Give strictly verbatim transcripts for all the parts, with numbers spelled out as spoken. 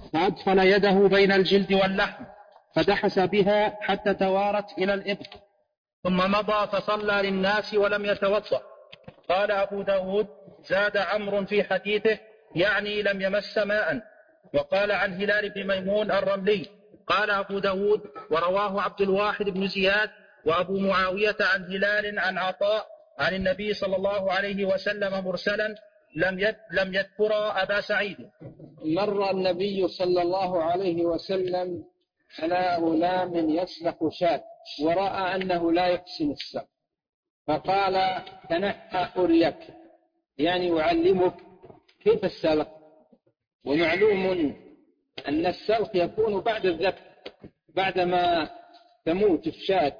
فأدخل يده بين الجلد واللحم فدحس بها حتى توارت إلى الإبط، ثم مضى فصلى للناس ولم يتوضأ. قال أبو داود: زاد عمرو في حديثه يعني لم يمس ماء. وقال عن هلال بن ميمون الرملي قال أبو داود: ورواه عبد الواحد بن زياد وأبو معاوية عن هلال عن عطاء عن النبي صلى الله عليه وسلم مرسلا لم يذكر أبا سعيد. مر النبي صلى الله عليه وسلم على غلام يسلخ شاة ورأى أنه لا يحسن السلخ، فقال: تنحى أريك، يعني أعلمك كيف السلخ. ومعلوم أن السلخ يكون بعد الذبح، بعدما تموت الشاة،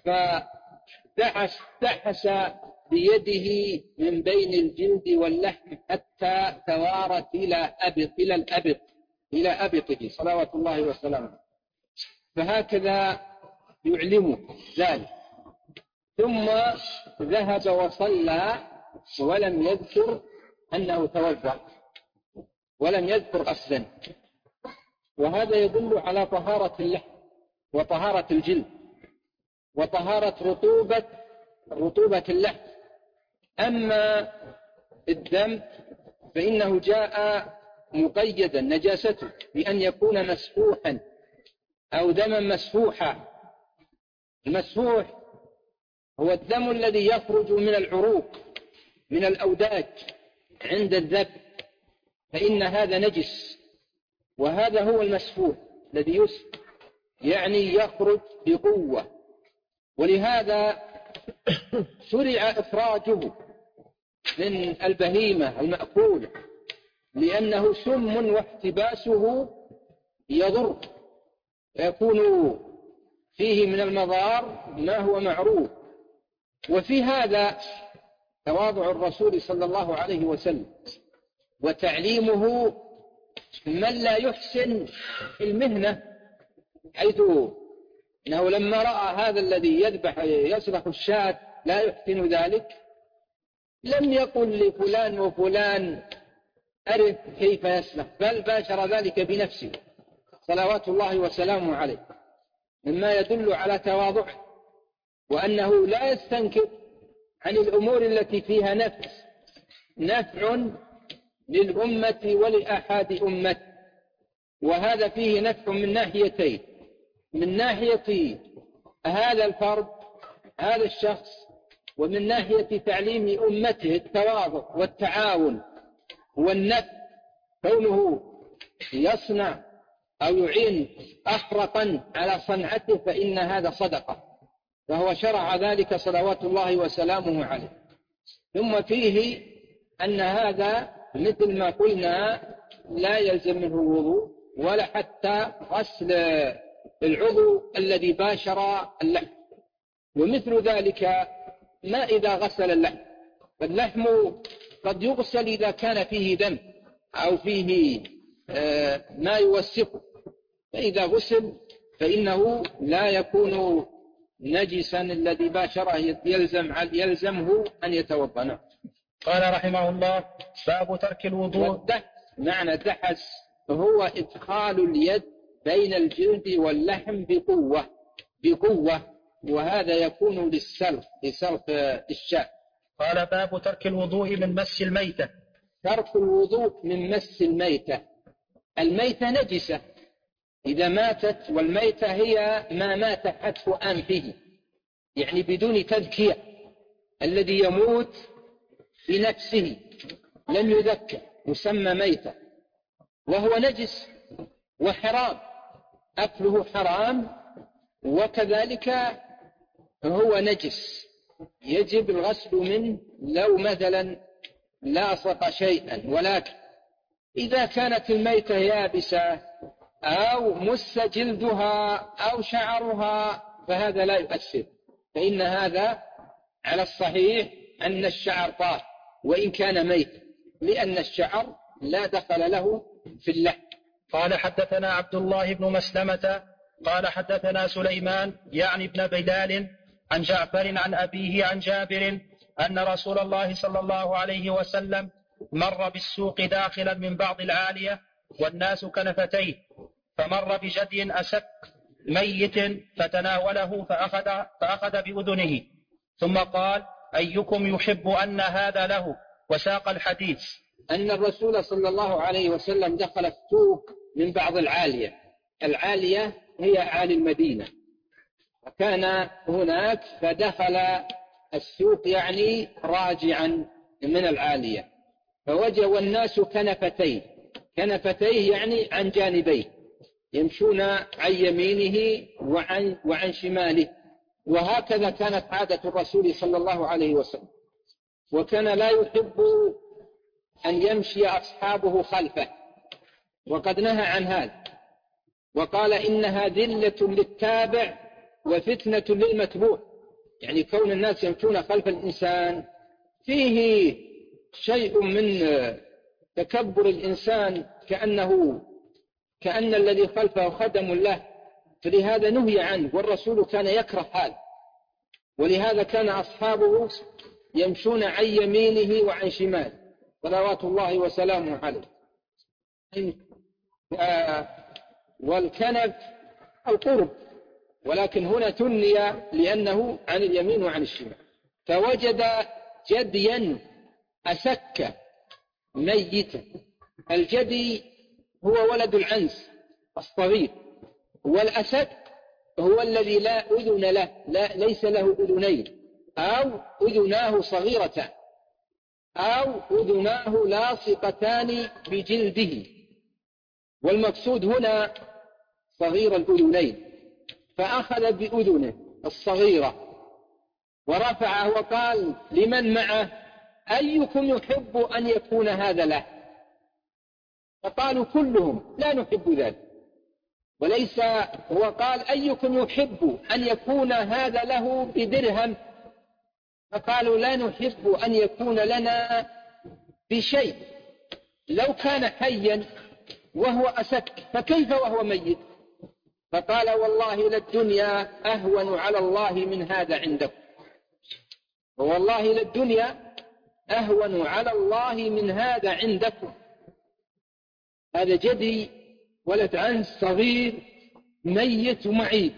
فدحس دحس بيده من بين الجلد واللحم حتى توارت إلى أبط إلى الأبط إلى أبطه صلوات الله وسلامه، فهكذا يعلمه ذلك. ثم ذهب وصلى ولم يذكر أنه توضأ، ولم يذكر أصلا، وهذا يدل على طهارة اللحم وطهارة الجلد وطهارة رطوبة رطوبة اللحم. أما الدم فإنه جاء مقيدا نجاسته بأن يكون مسفوحا أو دما مسفوحا. المسفوح هو الدم الذي يخرج من العروق من الأوداج عند الذبح، فإن هذا نجس، وهذا هو المسفوح الذي يسفح، يعني يخرج بقوة. ولهذا شرع إخراجه من البهيمة المأكولة، لأنه سم واحتباسه يضر، يكون فيه من المضار ما هو معروف. وفي هذا تواضع الرسول صلى الله عليه وسلم وتعليمه من لا يحسن المهنة، حيث إنه لما رأى هذا الذي يذبح يسلخ الشاة لا يحسن ذلك لم يقل لفلان وفلان أرث كيف يسلخ، بل باشر ذلك بنفسه صلوات الله وسلامه عليه، مما يدل على تواضعه وأنه لا يستنكر عن الأمور التي فيها نفس نفع للأمة ولأحد أمة. وهذا فيه نفع من ناحيتين: من ناحية هذا الفرد هذا الشخص، ومن ناحية تعليم أمته التواضع والتعاون والنفع، كونه يصنع أو يعين أخرقا على صنعته فإن هذا صدقة، فهو شرع ذلك صلوات الله وسلامه عليه. ثم فيه أن هذا مثل ما قلنا لا يلزم منه الوضوء ولا حتى غسل العضو الذي باشر اللحم. ومثل ذلك ما إذا غسل اللحم، فاللحم قد يغسل إذا كان فيه دم أو فيه ما يوسخه، فإذا غسل فإنه لا يكون نجسا الذي باشره يلزم يلزمه أن يتوضأ. قال رحمه الله: باب ترك الوضوء. معنى دحس هو إدخال اليد بين الجلد واللحم بقوة بقوة وهذا يكون للسلخ لسلخ الشاة. قال: باب ترك الوضوء من مس الميتة. ترك الوضوء من مس الميتة. الميتة نجسة إذا ماتت، والميتة هي ما مات حتف أنفه، يعني بدون تذكية، الذي يموت بنفسه لم يذكر يسمى ميتة، وهو نجس وحرام، أكله حرام، وكذلك هو نجس يجب الغسل منه لو مثلا لاصق شيئا. ولكن إذا كانت الميتة يابسة أو مس جلدها أو شعرها فهذا لا يؤثر، فإن هذا على الصحيح أن الشعر طاهر وإن كان ميت، لأن الشعر لا دخل له في اللحم. قال: حدثنا عبد الله بن مسلمة قال حدثنا سليمان يعني ابن بلال عن جعفر عن أبيه عن جابر أن رسول الله صلى الله عليه وسلم مر بالسوق داخلا من بعض العالية والناس كنفتيه، فمر بجدي أسك ميت فتناوله فأخذ, فأخذ بأذنه، ثم قال: أيكم يحب أن هذا له؟ وساق الحديث. أن الرسول صلى الله عليه وسلم دخل السوق من بعض العالية. العالية هي أعالي المدينة، وكان هناك فدخل السوق يعني راجعا من العالية، فوجد والناس كنفتين. كنفتيه يعني عن جانبيه، يمشون عن يمينه وعن, وعن شماله، وهكذا كانت عادة الرسول صلى الله عليه وسلم، وكان لا يحب أن يمشي أصحابه خلفه، وقد نهى عن هذا وقال: إنها ذلة للتابع وفتنة للمتبوع. يعني كون الناس يمشون خلف الإنسان فيه شيء من تكبر الإنسان، كأنه كأن الذي خلفه خدم له، فلهذا نهي عنه، والرسول كان يكره هذا، ولهذا كان أصحابه يمشون عن يمينه وعن شماله صلوات الله وسلامه عليه. والكنف القرب، ولكن هنا تني لأنه عن اليمين وعن الشمال. فوجد جديا أسك ميتا. الجدي هو ولد العنز الصغير، والأسك هو الذي لا أذن له، لا ليس له أذنين، أو أذناه صغيرتان، أو أذناه لاصقتان بجلده، والمقصود هنا صغير الأذنين، فأخذ بأذنه الصغيرة ورفعه وقال لمن معه: أيكم يحب أن يكون هذا له؟ فقالوا كلهم: لا نحب ذلك. وليس هو قال: أيكم يحب أن يكون هذا له بدرهم؟ فقالوا: لا نحب أن يكون لنا بشيء. لو كان حيا وهو أسك فكيف وهو ميت؟ فقال: والله للدنيا أهون على الله من هذا عندكم، والله للدنيا أهون على الله من هذا عندكم. هذا جدي ولد عنز صغير ميت ومعيب.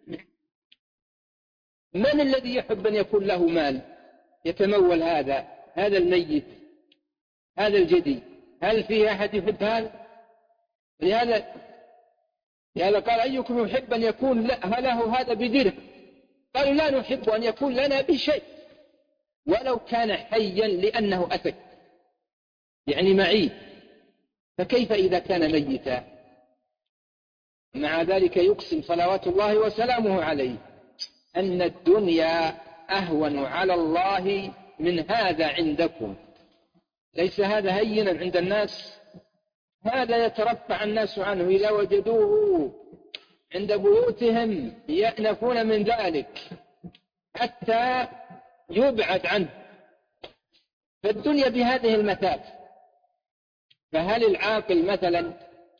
من الذي يحب أن يكون له مال يتمول هذا هذا الميت، هذا الجدي؟ هل فيه أحد يحب هذا؟ لهذا لهذا قال: أيكم يحب أن يكون له هذا بدرهم؟ قالوا: لا نحب أن يكون لنا بشيء ولو كان حيا، لأنه أسك يعني معيب، فكيف إذا كان ميتا؟ مع ذلك يقسم صلوات الله وسلامه عليه أن الدنيا أهون على الله من هذا عندكم. ليس هذا هينا عند الناس، هذا يترفع الناس عنه، إذا وجدوه عند بيوتهم يأنفون من ذلك حتى يبعد عنه. فالدنيا بهذه المثاب. فهل العاقل مثلا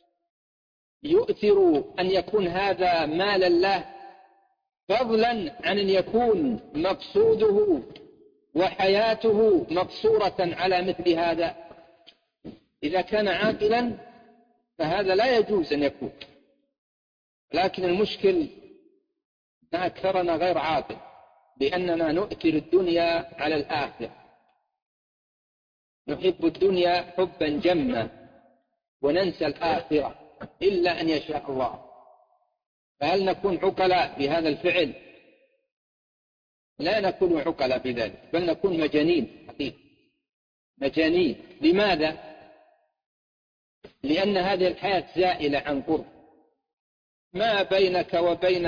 يؤثر أن يكون هذا مالا له فضلا عن أن يكون مقصوده وحياته مقصورة على مثل هذا؟ إذا كان عاقلا فهذا لا يجوز أن يكون. لكن المشكل أن أكثرنا غير عاقل، بأننا نؤثر الدنيا على الآخرة، نحب الدنيا حبا جما وننسى الآخرة إلا أن يشاء الله. فهل نكون عقلاء بهذا الفعل؟ لا نكون عقلاء بذلك، بل نكون مجانين حقيقة، مجانين. لماذا؟ لأن هذه الحياة زائلة عن قرب، ما بينك وبين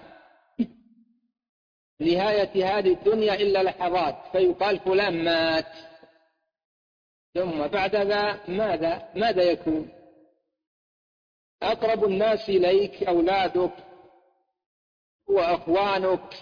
نهاية هذه الدنيا إلا لحظات، فيقال فلان مات، ثم بعد ذا ماذا ماذا يكون؟ أقرب الناس إليك أولادك وأخوانك،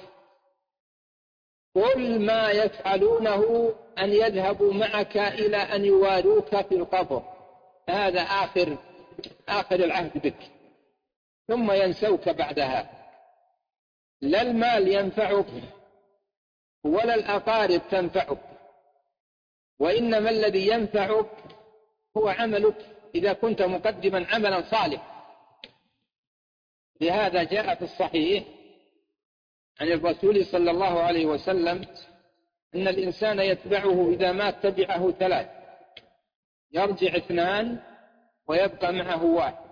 كل ما يفعلونه أن يذهبوا معك إلى أن يواروك في القبر، هذا آخر آخر العهد بك، ثم ينسوك بعدها. لا المال ينفعك ولا الأقارب تنفعك، وإنما الذي ينفعك هو عملك إذا كنت مقدما عملا صالحا. لهذا جاء في الصحيح عن الرسول صلى الله عليه وسلم إن الإنسان يتبعه إذا مات تبعه ثلاث: يرجع اثنان ويبقى معه واحد.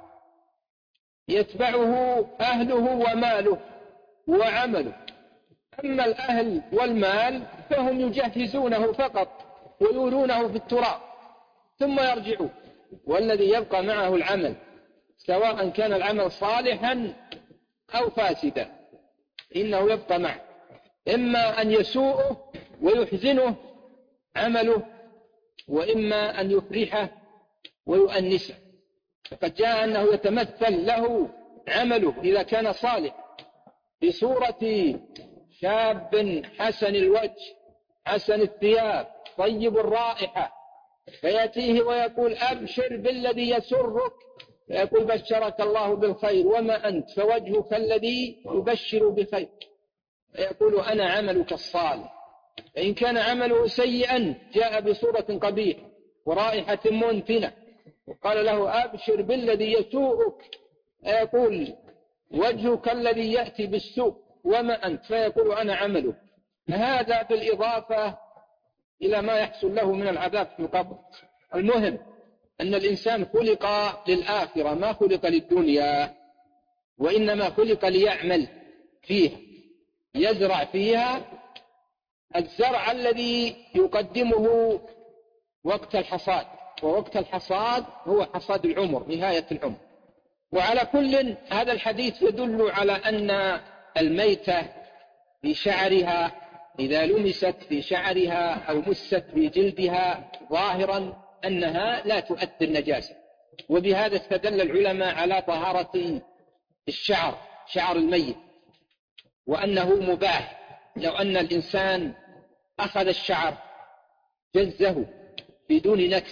يتبعه أهله وماله وعمله. أما الأهل والمال فهم يجهزونه فقط ويولونه في التراب ثم يرجعون، والذي يبقى معه العمل، سواء كان العمل صالحا أو فاسدا، إنه يبقى معه، إما أن يسوءه ويحزنه عمله، وإما أن يفرحه ويؤنسه. فقد جاء أنه يتمثل له عمله إذا كان صالح بصورة شاب حسن الوجه حسن الثياب طيب الرائحة، فيأتيه ويقول: أبشر بالذي يسرك، فيقول: بشرك الله بالخير، وما أنت فوجهك الذي يبشر بخير، فيقول: أنا عملك الصالح. فإن كان عمله سيئا جاء بصورة قبيحة ورائحة منتنة، وقال له: أبشر بالذي يسوءك، فيقول: وجهك الذي يأتي بالسوء، وما أنت، فيقول: أنا عمله. هذا بالإضافة إلى ما يحصل له من العذاب في القبر. المهم أن الإنسان خلق للآخرة، ما خلق للدنيا، وإنما خلق ليعمل فيها، يزرع فيها الزرع الذي يقدمه وقت الحصاد، ووقت الحصاد هو حصاد العمر، نهاية العمر. وعلى كل، هذا الحديث يدل على أن الميتة في شعرها إذا لمست في شعرها أو مست في جلدها ظاهرا أنها لا تؤثر نجاسة، وبهذا استدل العلماء على طهارة الشعر، شعر الميت، وأنه مباح. لو أن الإنسان أخذ الشعر جزه بدون نكس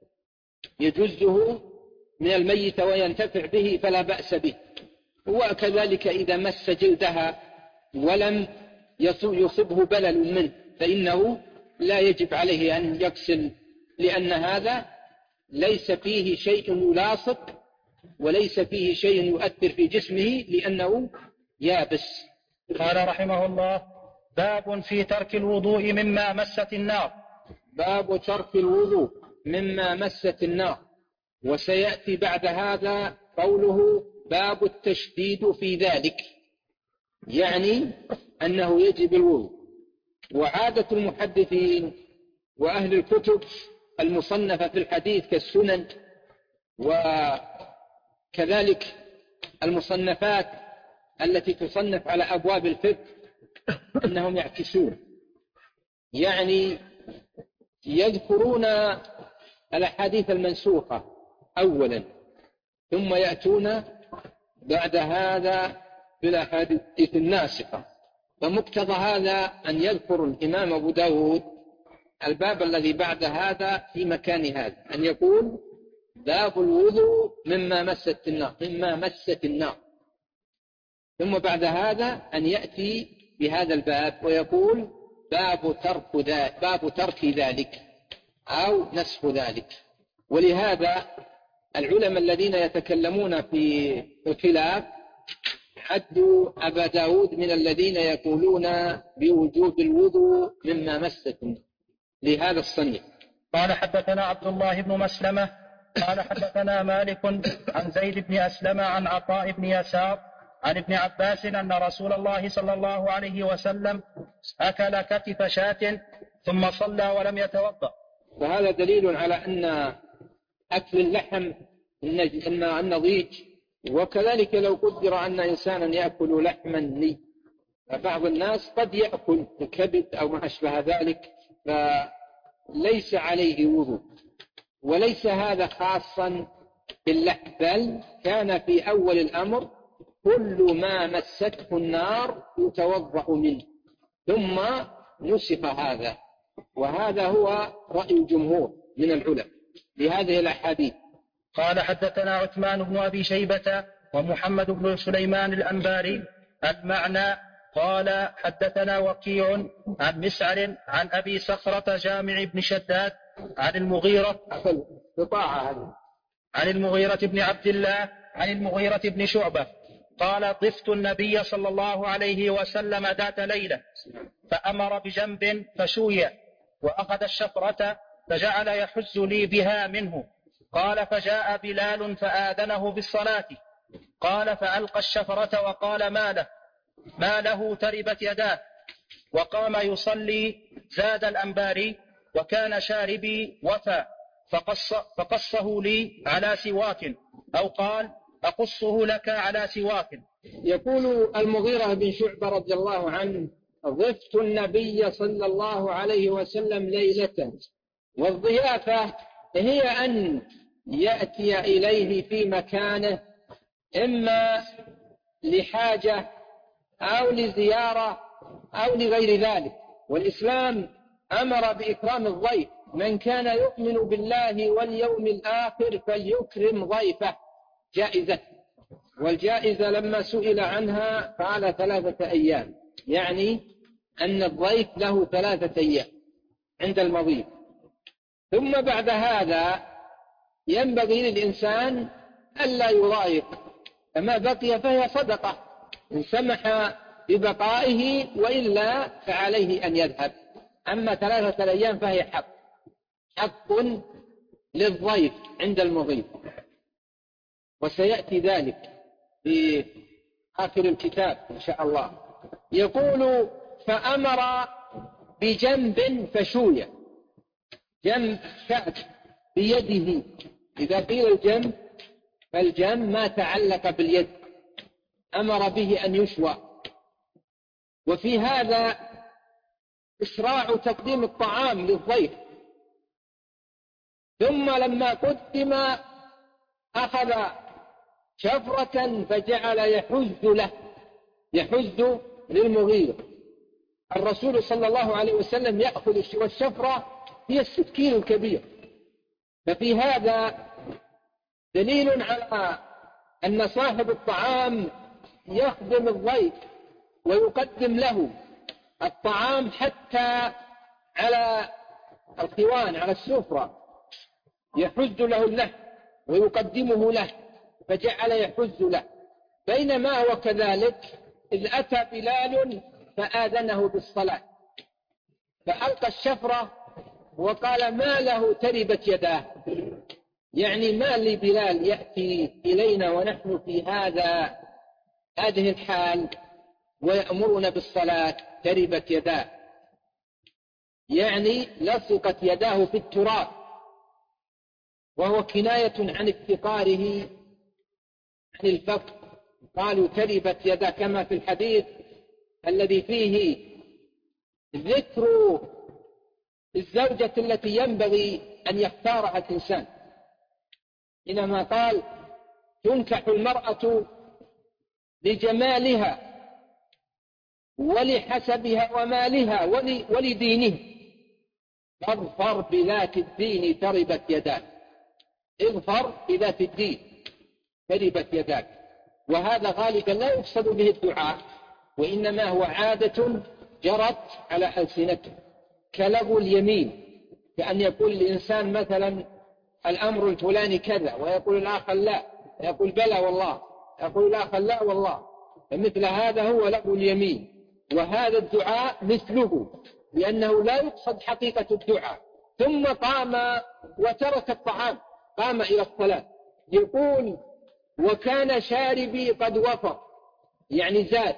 يجزه من الميت وينتفع به فلا بأس به. وكذلك إذا مس جلدها ولم يصبه بلل منه فإنه لا يجب عليه أن يغسل، لأن هذا ليس فيه شيء يلاصق وليس فيه شيء يؤثر في جسمه لأنه يابس. قال رحمه الله: باب في ترك الوضوء مما مست النار. باب ترك الوضوء مما مست النار. وسيأتي بعد هذا قوله: باب التشديد في ذلك، يعني أنه يجب الوضوء. وعادة المحدثين وأهل الكتب المصنفة في الحديث كالسنن وكذلك المصنفات التي تصنف على أبواب الفقه أنهم يعكسون، يعني يذكرون الأحاديث المنسوخة أولا ثم يأتون بعد هذا بالأحاديث الناسخة. فمقتضى هذا أن يذكر الإمام أبو داود الباب الذي بعد هذا في مكان هذا، أن يقول: باب الوضوء مما مست النار، مما مست النار، ثم بعد هذا أن يأتي بهذا الباب ويقول: باب ترك ذلك، باب ترك ذلك أو نسخ ذلك. ولهذا العلماء الذين يتكلمون في الخلاف حدوا أبا داود من الذين يقولون بوجوب الوضوء مما مست لهذا الصنيع. قال: حدثنا عبد الله بن مسلمة قال: حدثنا مالك عن زيد بن أسلم عن عطاء بن يسار عن ابن عباس أن رسول الله صلى الله عليه وسلم أكل كتف شاة ثم صلى ولم يتوضأ. فهذا دليل على أن أكل اللحم النضيج، وكذلك لو قدر أن إنسانا يأكل لحما ني، فبعض الناس قد يأكل الكبد أو ما أشبه ذلك فليس عليه وضوء. وليس هذا خاصا باللحم، بل كان في أول الأمر كل ما مسته النار يتوضأ منه، ثم نسخ هذا. وهذا هو رأي الجمهور من العلماء لهذه الأحاديث. قال: حدثنا عثمان بن أبي شيبة ومحمد بن سليمان الأنباري المعنى. قال: حدثنا وكيع عن مسعر عن أبي صخرة جامع بن شداد عن المغيرة. قطاعة هذه عن المغيرة بن عبد الله عن المغيرة بن شعبة قال طفت النبي صلى الله عليه وسلم ذات ليلة فأمر بجنب فشوي وأخذ الشفرة فجعل يحز لي بها منه. قال فجاء بلال فآذنه بالصلاة. قال فألقى الشفرة وقال ما له ما له تربت يداه، وقام يصلي. زاد الأنباري وكان شاربي وفى فقص فقصه لي على سواك، أو قال أقصه لك على سواك. يقول المغيرة بن شعبة رضي الله عنه ضفت النبي صلى الله عليه وسلم ليلة، والضيافة هي أن يأتي إليه في مكانه إما لحاجة أو لزيارة أو لغير ذلك، والإسلام أمر بإكرام الضيف، من كان يؤمن بالله واليوم الآخر فليكرم ضيفه جائزة. والجائزة لما سئل عنها قال ثلاثة أيام، يعني أن الضيف له ثلاثة أيام عند المضيف. ثم بعد هذا ينبغي للإنسان ألا يضايق، فما بقي فهي صدقة إن سمح ببقائه، وإلا فعليه أن يذهب. أما ثلاثة أيام فهي حق حق للضيف عند المضيف، وسيأتي ذلك في آخر الكتاب إن شاء الله. يقول فأمر بجنب فشوية، جنب شأت بيده. إذا قيل الجنب فالجنب ما تعلق باليد، أمر به أن يشوى. وفي هذا إسراع تقديم الطعام للضيف. ثم لما قدم أخذ شفرة فجعل يحز له، يحز للمغيرة. الرسول صلى الله عليه وسلم يأخذ الشفرة هي السكين الكبير. ففي هذا دليل على أن صاحب الطعام يخدم الضيف ويقدم له الطعام حتى على الخوان، على السفرة، يحز له اللحم ويقدمه له، فجعل يحز له. بينما هو كذلك إذ أتى بلال فآذنه بالصلاة، فألقى الشفرة وقال ما له تربت يداه، يعني ما لبلال يأتي إلينا ونحن في هذا هذه الحال ويأمرنا بالصلاة تربت يداه، يعني لصقت يداه في التراب، وهو كناية عن افتقاره عن الفقر. قالوا تربت يداه، كما في الحديث الذي فيه ذكر الزوجة التي ينبغي أن يختارها الإنسان، إنما قال تنكح المرأة لجمالها ولحسبها ومالها ولدينه، فاظفر بذات الدين تربت يداك، اظفر بذات الدين تربت يداك. وهذا غالبا لا يقصد به الدعاء، وإنما هو عادة جرت على ألسنته كلغو اليمين، كأن يقول الإنسان مثلا الأمر الفلاني كذا ويقول الآخر لا، يقول بلى والله، يقول الآخر لا والله، فمثل هذا هو لغو اليمين. وهذا الدعاء مثله، لأنه لا يقصد حقيقة الدعاء. ثم قام وترك الطعام، قام إلى الصلاة. يقول وكان شاربي قد وفر، يعني زاد،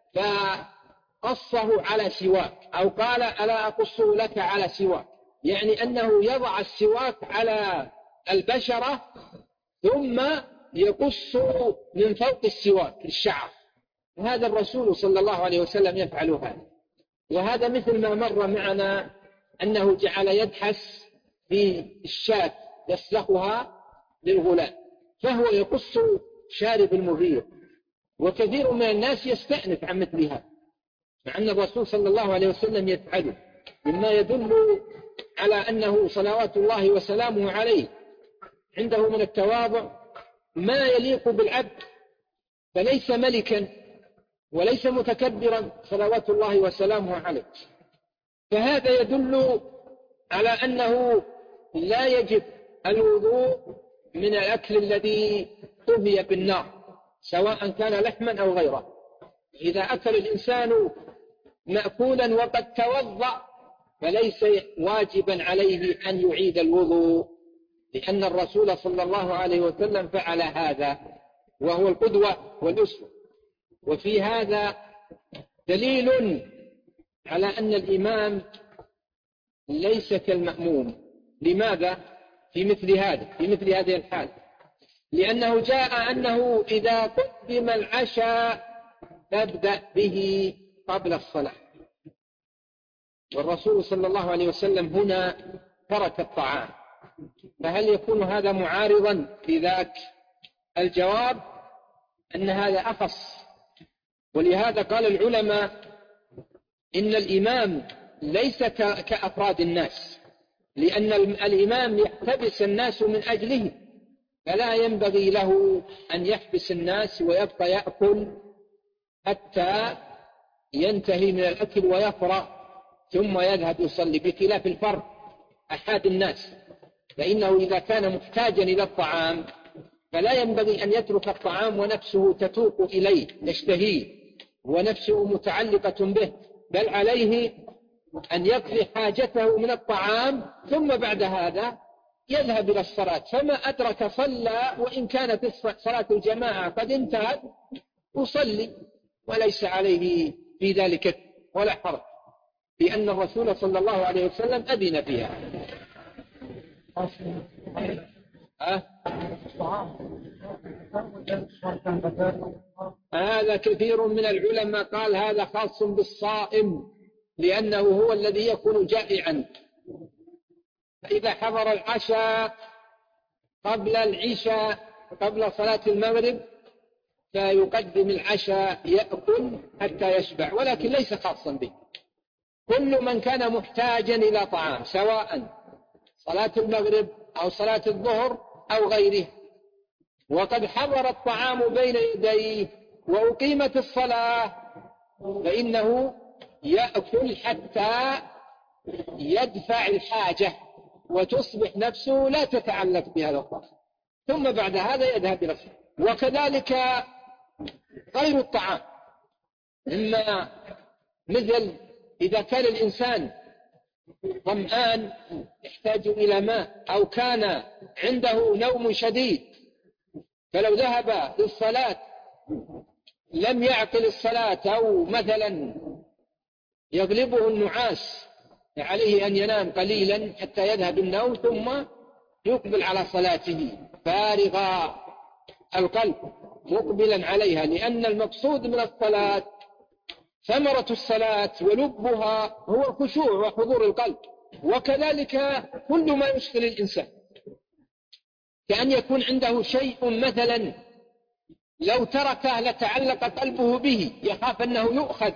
فقصه على سواك، أو قال ألا أقصه لك على سواك، يعني أنه يضع السواك على البشرة ثم يقص من فوق السواك الشعر. هذا الرسول صلى الله عليه وسلم يفعل هذا. وهذا مثل ما مر معنا أنه جعل يدحس في الشاة يسلخها للغلام، فهو يقص شارب المغير. وكثير من الناس يستأنف عن مثل هذا، مع أن الرسول صلى الله عليه وسلم يفعله، مما يدل على أنه صلوات الله وسلامه عليه عنده من التواضع ما يليق بالعبد، فليس ملكا وليس متكبرا صلوات الله وسلامه عليه. فهذا يدل على أنه لا يجب الوضوء من الأكل الذي طهي بالنار سواء كان لحما أو غيره. إذا أكل الإنسان مأكولا وقد توضأ فليس واجبا عليه أن يعيد الوضوء، لأن الرسول صلى الله عليه وسلم فعل هذا وهو القدوة والأسوة. وفي هذا دليل على أن الإمام ليس كالمأموم. لماذا؟ في مثل هذا في مثل هذه الحال لأنه جاء أنه إذا قدم العشاء تبدأ به قبل الصلاة، والرسول صلى الله عليه وسلم هنا ترك الطعام، فهل يكون هذا معارضا في ذاك؟ الجواب أن هذا أخص. ولهذا قال العلماء إن الإمام ليس كأفراد الناس، لأن الإمام يحتبس الناس من أجله، فلا ينبغي له أن يحبس الناس ويبقى يأكل حتى ينتهي من الأكل ويفرغ ثم يذهب يصلي، بخلاف الفرد أحد الناس، فإنه إذا كان محتاجا إلى الطعام فلا ينبغي أن يترك الطعام ونفسه تتوق إليه تشتهيه ونفسه متعلقة به، بل عليه أن يقضي حاجته من الطعام ثم بعد هذا يذهب إلى الصلاة. فما أدرك صلى، وإن كانت صلاة الجماعة قد انتهت يصلي وليس عليه في ذلك ولا حرج، لأن الرسول صلى الله عليه وسلم أذن فيها. أه؟ هذا كثير من العلماء قال هذا خاص بالصائم، لأنه هو الذي يكون جائعا، فإذا حضر العشاء قبل العشاء قبل صلاة المغرب فيقدم العشاء يأكل حتى يشبع، ولكن ليس خاصا به. كل من كان محتاجا إلى طعام سواء صلاة المغرب أو صلاة الظهر أو غيره وقد حضر الطعام بين يديه وأقيمت الصلاة فإنه يأكل حتى يدفع الحاجة وتصبح نفسه لا تتعلق بهذا الطعام، ثم بعد هذا يذهب إلى الصلاة. وكذلك غير الطعام، إما مثل إذا كان الإنسان ظمآن يحتاج إلى ماء أو كان عنده نوم شديد فلو ذهب للصلاة لم يعقل الصلاة أو مثلا يغلبه النعاس عليه أن ينام قليلا حتى يذهب النوم ثم يقبل على صلاته فارغ القلب مقبلا عليها، لأن المقصود من الصلاة ثمرة الصلاة ولبها هو الخشوع وحضور القلب. وكذلك كل ما يشغل الإنسان، كأن يكون عنده شيء مثلا لو تركه لتعلق قلبه به، يخاف أنه يؤخذ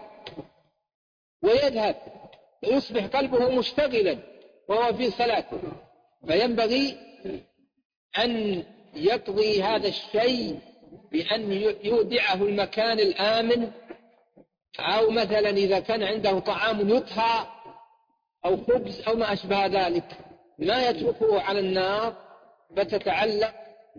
ويذهب ويصبح قلبه مشتغلا وهو في صلاته، فينبغي أن يقضي هذا الشيء بأن يودعه المكان الآمن، أو مثلا إذا كان عنده طعام يطهى أو خبز أو ما أشبه ذلك ما يتركه على النار فتتعلق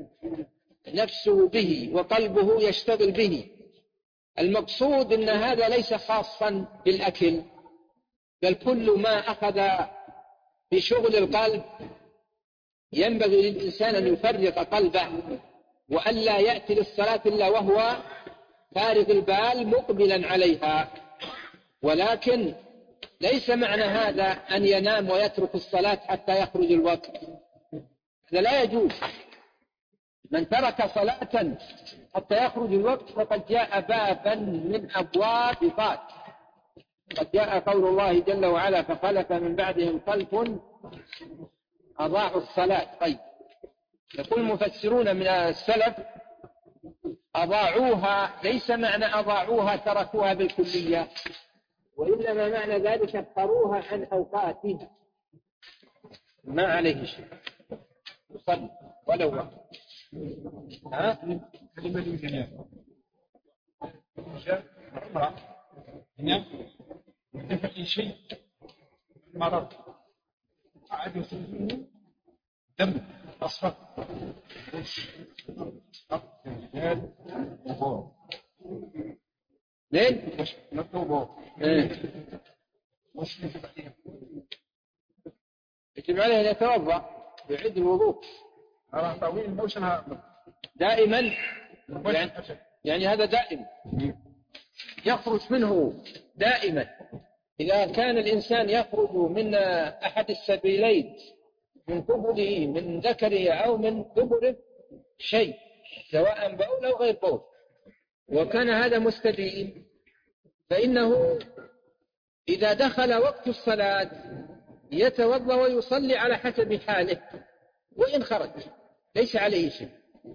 نفسه به وقلبه يشتغل به. المقصود أن هذا ليس خاصا بالأكل، بل كل ما أخذ بشغل القلب ينبغي للإنسان أن يفرق قلبه وألا يأتي للصلاة إلا وهو فارغ البال مقبلا عليها. ولكن ليس معنى هذا أن ينام ويترك الصلاة حتى يخرج الوقت، هذا لا يجوز. من ترك صلاة حتى يخرج الوقت فقد جاء بابا من أبواب ضاد. قد جاء قول الله جل وعلا فخلف من بعدهم خلف أضاعوا الصلاة. طيب، يقول المفسرون من السلف أضاعوها، ليس معنى أضاعوها تركوها بالكلية، وإنما معنى ذلك اخروها عن أوقاتها، ما عليه شيء يصلي ولو وقت. ها؟ كلمة الجنة عمرة هنا دفع شيء مرض عاد يصير دم أصفر لين؟ إيه. يجب عليه أن يتوضأ يعد الوضوء دائما، يعني, يعني هذا دائم يخرج منه دائما. إذا كان الإنسان يخرج من أحد السبيلين من قبله من ذكره أو من دبره شيء سواء بول أو غير بول وكان هذا مستديم، فإنه إذا دخل وقت الصلاة يتوضأ ويصلي على حسب حاله وإن خرج ليس عليه شيء.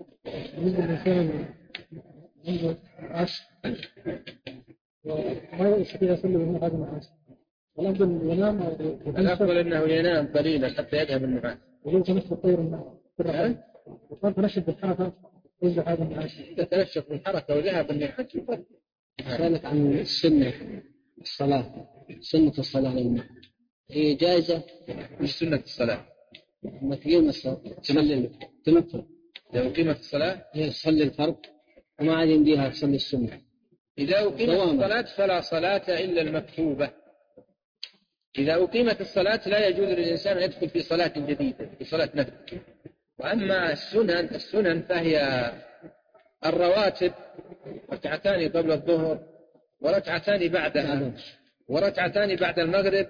ما يستطيع يصلي من هذا النعاس، الأفضل ينام. الأفضل أنه ينام قليلا حتى يذهب النعاس. ولو تنشف الطير النعاس وقال تنشف بالحركة يذهب هذا النعاس. إذا تنشف بالحركة وذهب النعاس. سألك عن السنة الصلاة، سنة الصلاة للماء هي جائزة؟ مش سنة الصلاة ما تقيم الصلاة تصلي تنفل، لو قيمة الصلاة هي تصلي الفرض وما عاد يمديها تصلي السنة. إذا أقيمت الصلاة فلا صلاة إلا المكتوبة. إذا أقيمت الصلاة لا يجوز للإنسان أن يدخل في صلاة جديدة في صلاة نفل. وأما السنن السنن فهي الرواتب ركعتان قبل الظهر وركعتان بعدها وركعتان بعد المغرب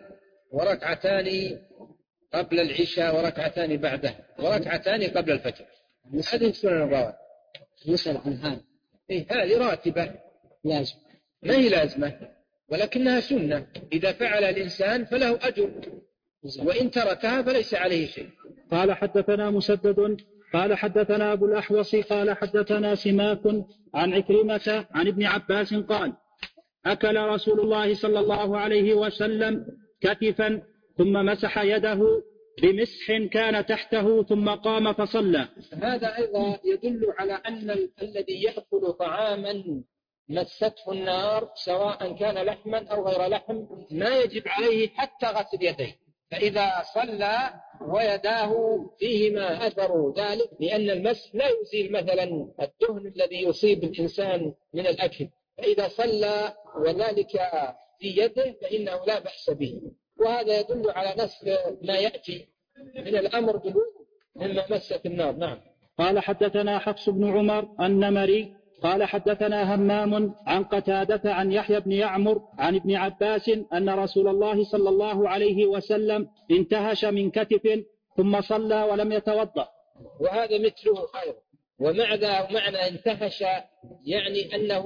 وركعتان قبل العشاء وركعتان بعدها وركعتان قبل الفجر. هذه سنن الرواتب. نسأل عن هذا. إيه هذه راتبة لازم، ما هي لازمة ولكنها سنة، إذا فعل الإنسان فله أجر وإن تركها فليس عليه شيء. قال حدثنا مسدد قال حدثنا أبو الأحوص قال حدثنا سماك عن عكرمة عن ابن عباس قال أكل رسول الله صلى الله عليه وسلم كتفا ثم مسح يده بمسح كان تحته ثم قام فصلى. هذا أيضا يدل على أن الذي يأكل طعاما مسته النار سواء كان لحما أو غير لحم ما يجب عليه حتى غسل يديه، فإذا صلى ويداه فيهما أثر ذلك، لأن المس لا يزيل مثلا الدهن الذي يصيب الإنسان من الأكل، فإذا صلى وذلك في يده فإنه لا بأس به. وهذا يدل على نسخ ما يأتي من الأمر بالوضوء مما مست النار. نعم. قال حدثنا حفص بن عمر النمري قال حدثنا همام عن قتادة عن يحيى بن يعمر عن ابن عباس أن رسول الله صلى الله عليه وسلم انتهش من كتف ثم صلى ولم يتوضأ. وهذا مثله خير. ومعنى معنى انتهش يعني أنه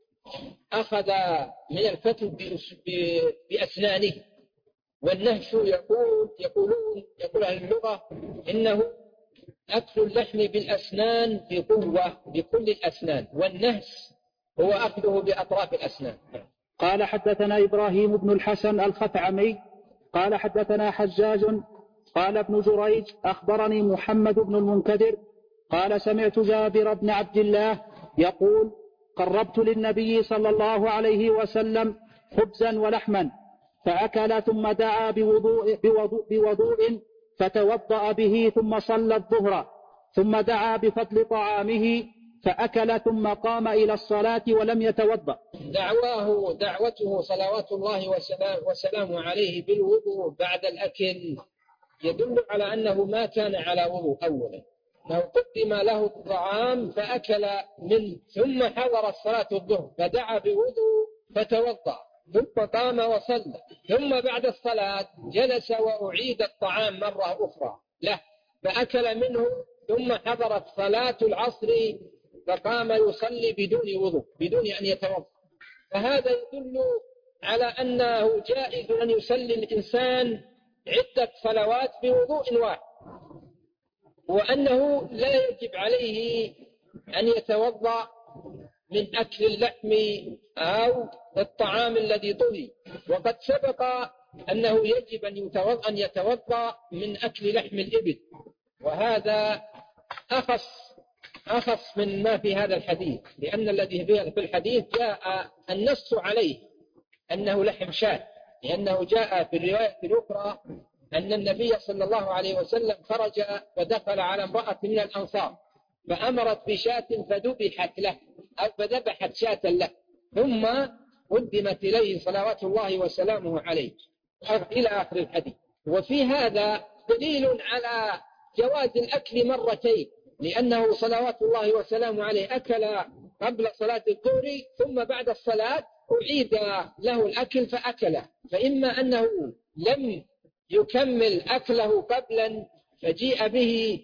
أخذ من الكتف بأسنانه، والنهش يقول يقولون يقول أهل اللغة إنه أكل اللحم بالأسنان بقوة بكل الأسنان، والنهس هو أخذه بأطراف الأسنان. قال حدثنا إبراهيم بن الحسن الخثعمي قال حدثنا حجاج قال ابن جريج أخبرني محمد بن المنكدر قال سمعت جابر بن عبد الله يقول قربت للنبي صلى الله عليه وسلم خبزا ولحما فأكل ثم دعا بوضوء, بوضوء, بوضوء فتوضأ به ثم صلى الظهر ثم دعا بفضل طعامه فأكل ثم قام إلى الصلاة ولم يتوضأ. دعواه دعوته صلوات الله وسلام وسلامه عليه بالوضوء بعد الأكل يدل على أنه ما كان على وضوء أولا، لو قدم له الطعام فأكل منه ثم حضر الصلاة الظهر فدعا بوضوء فتوضأ ثم قام وصلى ثم بعد الصلاة جلس وأعيد الطعام مرة أخرى له فأكل منه ثم حضرت صلاة العصر فقام يصلي بدون وضوء بدون أن يتوضأ. فهذا يدل على أنه جائز أن يصلي الإنسان عدة صلوات بوضوء واحد، وأنه لا يجب عليه أن يتوضأ من أكل اللحم أو الطعام الذي طهي. وقد سبق أنه يجب أن يتوضأ, أن يتوضأ من أكل لحم الإبل، وهذا أخص أخص من ما في هذا الحديث، لأن الذي في الحديث جاء النص عليه أنه لحم شاة، لأنه جاء في الرواية الأخرى أن النبي صلى الله عليه وسلم خرج ودخل على امرأة من الأنصار فأمرت بشاة فذبحت له أو فذبحت شاة له، ثم قدمت إليه صلوات الله وسلامه عليه إلى آخر الحديث. وفي هذا دليل على جواز الأكل مرتين، لأنه صلوات الله وسلامه عليه أكل قبل صلاة الظهر ثم بعد الصلاة أعيد له الأكل فأكله، فإما أنه لم يكمل أكله قبلا فجيء به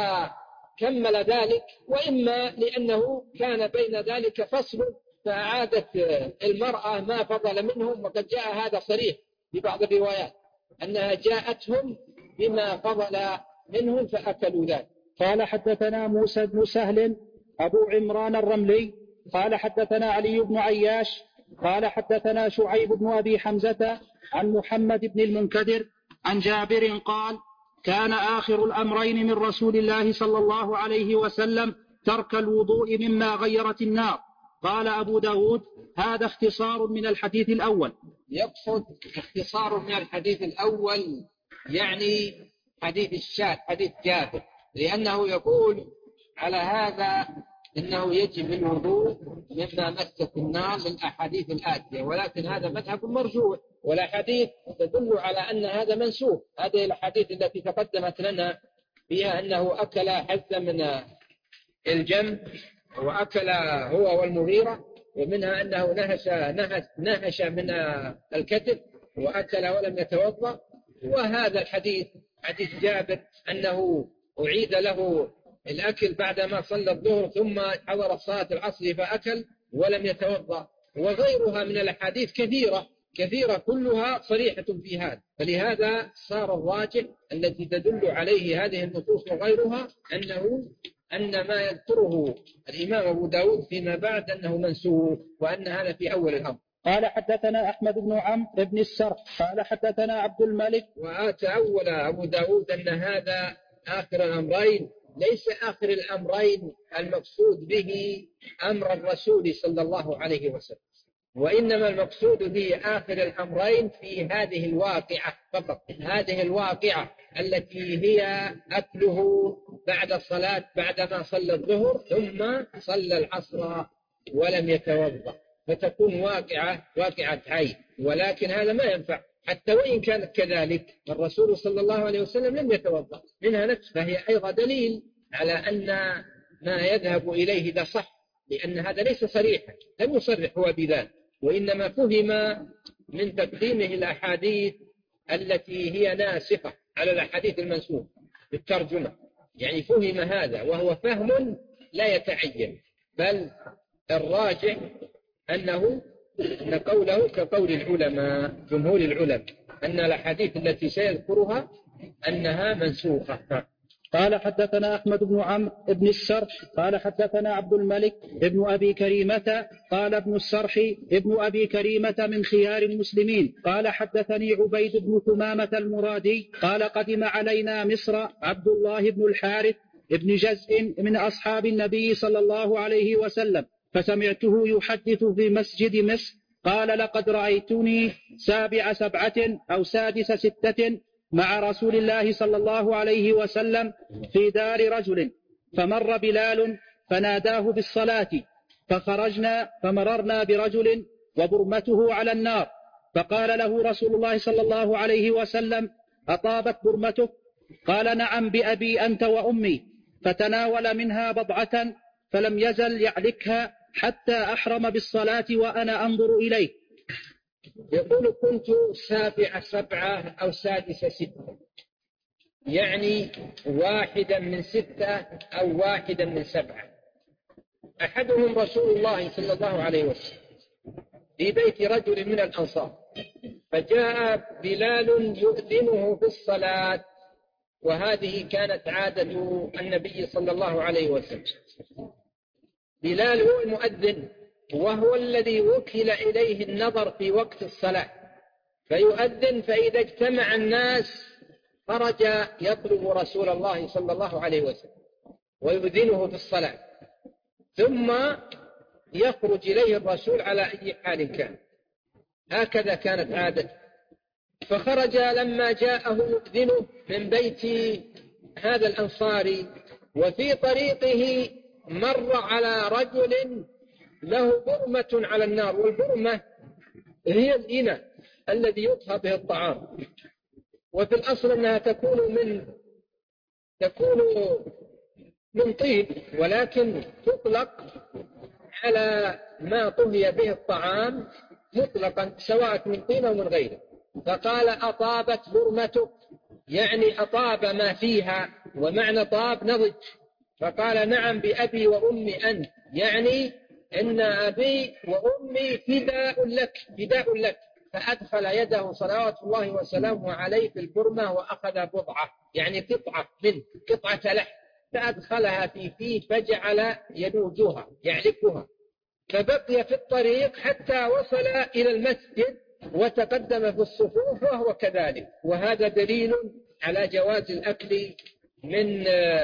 فكمل ذلك، وإما لأنه كان بين ذلك فصل فأعادت المرأة ما فضل منهم، وقد جاء هذا صريح في بعض الروايات أنها جاءتهم بما فضل منهم فأكلوا ذلك. قال حدثنا موسى بن سهل أبو عمران الرملي قال حدثنا علي بن عياش قال حدثنا شعيب بن أبي حمزة عن محمد بن المنكدر عن جابر قال كان آخر الأمرين من رسول الله صلى الله عليه وسلم ترك الوضوء مما غيرت النار. قال أبو داود هذا اختصار من الحديث الأول. يقصد اختصار من الحديث الأول يعني حديث الشاة حديث جابر، لأنه يقول على هذا إنه يجب الوضوء مما مست النار للأحاديث الآتية، ولكن هذا مذهب مرجوح، والأحاديث تدل على أن هذا منسوخ. هذه الأحاديث التي تقدمت لنا فيها أنه أكل حزة من الجنب وأكل هو والمغيرة، ومنها أنه نهش, نهش, نهش من الكتف وأكل ولم يتوضأ. وهذا الحديث حديث جابر أنه أعيد له الأكل بعدما صلى الظهر ثم حضر صلاة العصر فأكل ولم يتوضأ، وغيرها من الأحاديث كثيرة كثيرة كلها صريحة في هذا. فلهذا صار الراجح التي تدل عليه هذه النصوص وغيرها أنه أن ما يذكره الإمام أبو داود فيما بعد أنه منسوخ، وأن هذا في أول الأمر. قال حدثنا أحمد بن عمرو بن السرح قال حدثنا عبد الملك. وتأول أبو داود أن هذا آخر الأمرين ليس آخر الأمرين المقصود به أمر الرسول صلى الله عليه وسلم، وإنما المقصود به آخر الأمرين في هذه الواقعة فقط، هذه الواقعة التي هي أكله بعد الصلاة بعدما صلى الظهر ثم صلى العصر ولم يتوضأ، فتكون واقعة واقعة عين. ولكن هذا ما ينفع حتى وإن كانت كذلك، الرسول صلى الله عليه وسلم لم يتوضأ منها نفس، فهي أيضا دليل على أن ما يذهب إليه ده صح، لأن هذا ليس صريحا، لم يصرح هو بذلك، وإنما فهم من تقديمه الأحاديث التي هي ناسخة على الأحاديث المنسوخة بالترجمة، يعني فهم هذا وهو فهم لا يتعين، بل الراجح أنه أن قوله كقول العلماء جمهور العلماء أن الأحاديث التي سيذكرها أنها منسوخة. قال حدثنا أحمد بن عمرو بن السرح قال حدثنا عبد الملك ابن أبي كريمة قال ابن السرح ابن أبي كريمة من خيار المسلمين قال حدثني عبيد بن ثمامة المرادي قال قدم علينا مصر عبد الله بن الحارث ابن جزء من أصحاب النبي صلى الله عليه وسلم، فسمعته يحدث في مسجد مصر قال لقد رأيتني سابع سبعة أو سادس ستة مع رسول الله صلى الله عليه وسلم في دار رجل، فمر بلال فناداه بالصلاة، فخرجنا فمررنا برجل وبرمته على النار، فقال له رسول الله صلى الله عليه وسلم أطابت برمتك؟ قال نعم بأبي أنت وأمي، فتناول منها بضعة فلم يزل يعلكها حتى أحرم بالصلاة وأنا أنظر إليه. يقول كنت سابع سبعة أو سادس ستة، يعني واحدا من ستة أو واحدا من سبعة. أحدهم رسول الله صلى الله عليه وسلم في بيت رجل من الأنصار، فجاء بلال يؤذنه في الصلاة، وهذه كانت عادة النبي صلى الله عليه وسلم. بلال هو المؤذن وهو الذي وكل إليه النظر في وقت الصلاة، فيؤذن، فإذا اجتمع الناس خرج يطلب رسول الله صلى الله عليه وسلم ويؤذنه في الصلاة، ثم يخرج إليه الرسول على أي حال كان. هكذا كانت عادته. فخرج لما جاءه مؤذنه من بيت هذا الأنصاري، وفي طريقه مر على رجل له برمة على النار، والبرمة هي الإناء الذي يطهى به الطعام، وفي الأصل أنها تكون من تكون من طين، ولكن تطلق على ما طهي به الطعام مطلقا سواء من طين أو من غيره. فقال أطابت برمتك، يعني أطاب ما فيها، ومعنى طاب نضج. فقال نعم بأبي وأمي أنت، يعني إن أبي وأمي فداء لك فداء لك. فأدخل يده صلوات الله وسلامه عليه في البرمة وأخذ بضعة، يعني قطعة من قطعة لحم، فأدخلها في فيه فجعل ينوجها يعلكها، فبقي في الطريق حتى وصل إلى المسجد وتقدم في الصفوف وهو كذلك. وهذا دليل على جواز الأكل من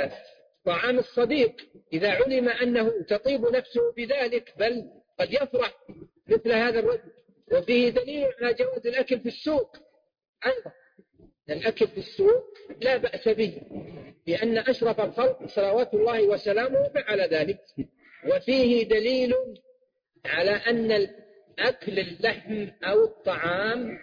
طعام الصديق إذا علم أنه تطيب نفسه بذلك، بل قد يفرح مثل هذا الرجل. وفيه دليل على جواز الأكل في السوق أيضا، الأكل في السوق لا بأس به، لأن أشرف الخلق صلوات الله وسلامه فعل ذلك. وفيه دليل على أن أكل اللحم أو الطعام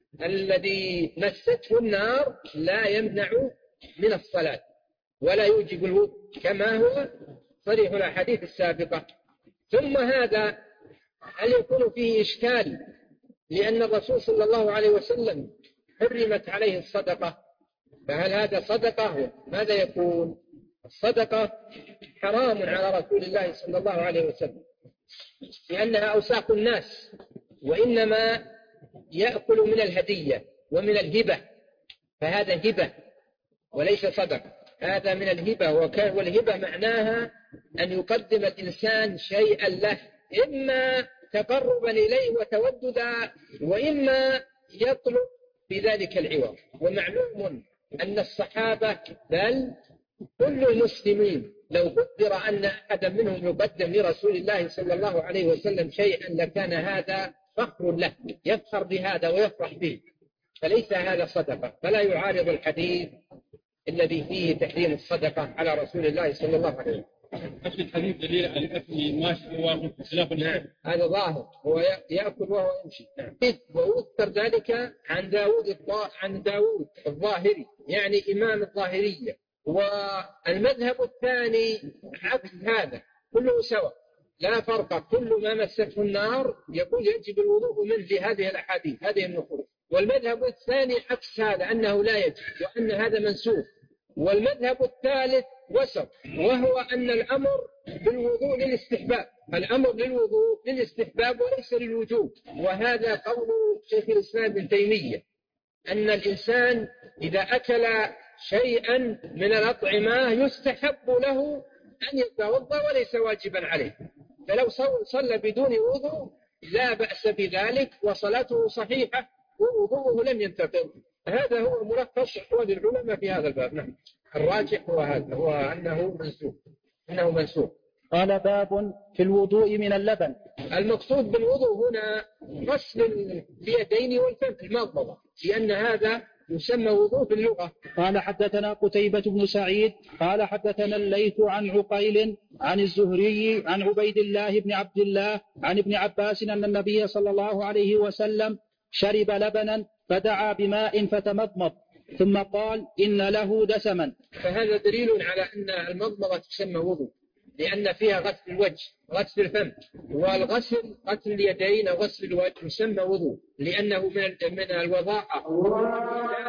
الذي مسته النار لا يمنع من الصلاة ولا يوجب الوضوء، كما هو صريح الأحاديث السابقة. ثم هذا هل يكون فيه إشكال؟ لأن الرسول صلى الله عليه وسلم حرمت عليه الصدقة، فهل هذا صدقة؟ ماذا يكون؟ الصدقة حرام على رسول الله صلى الله عليه وسلم، لأنها أوساخ الناس، وإنما يأكل من الهدية ومن الهبة، فهذا هبة وليس صدقة، هذا من الهبة. والهبة معناها أن يقدم الإنسان شيئا له، إما تقربا إليه وتوددا، وإما يطلب بذلك العوض. ومعلوم أن الصحابة بل كل المسلمين لو قدر أن أحدا منهم يقدم لرسول الله صلى الله عليه وسلم شيئا لكان هذا فخر له، يفخر بهذا ويفرح به، فليس هذا صدقة، فلا يعارض الحديث الذي فيه تحريم الصدقة على رسول الله صلى الله عليه وسلم. أصل الحديث دليل على الأكل ماشي وواقف خلاف نعم، هذا ظاهر، هو يأكل وهو يمشي. نعم. ويذكر ذلك عن داود عن داود الظاهري، يعني إمام الظاهرية. والمذهب الثاني عكس هذا، كله سواء لا فرق، كل ما مسته النار يقول يجب الوضوء منه لهذه الأحاديث هذه النصوص. والمذهب الثاني عكس هذا، أنه لا يجب وأن هذا منسوخ. والمذهب الثالث وسط، وهو أن الأمر بالوضوء للاستحباب، الأمر للوضوء للاستحباب وليس للوجوب. وهذا قول شيخ الإسلام ابن تيمية، أن الإنسان إذا أكل شيئا من الأطعمة يستحب له أن يتوضأ وليس واجبا عليه، فلو صلى بدون وضوء لا بأس بذلك وصلاته صحيحة ووضوءه لم ينتقض. هذا هو ملخص أقوال العلماء في هذا الباب. نعم، الراجح هو هذا، هو أنه منسوخ أنه منسوخ. قال باب في الوضوء من اللبن. المقصود بالوضوء هنا غسل اليدين والفم المضمضة، لأن هذا يسمى وضوء في اللغة. قال حدثنا قتيبة بن سعيد قال حدثنا الليث عن عقيل عن الزهري عن عبيد الله بن عبد الله عن ابن عباس أن النبي صلى الله عليه وسلم شرب لبنا فدعا بماء فتمضمض ثم قال إن له دسما. فهذا دليل على أن المضمضة تسمى وضوء، لأن فيها غسل الوجه غسل الفم، والغسل غسل اليدين أو غسل الوجه يسمى وضوء، لأنه من من الوضاءة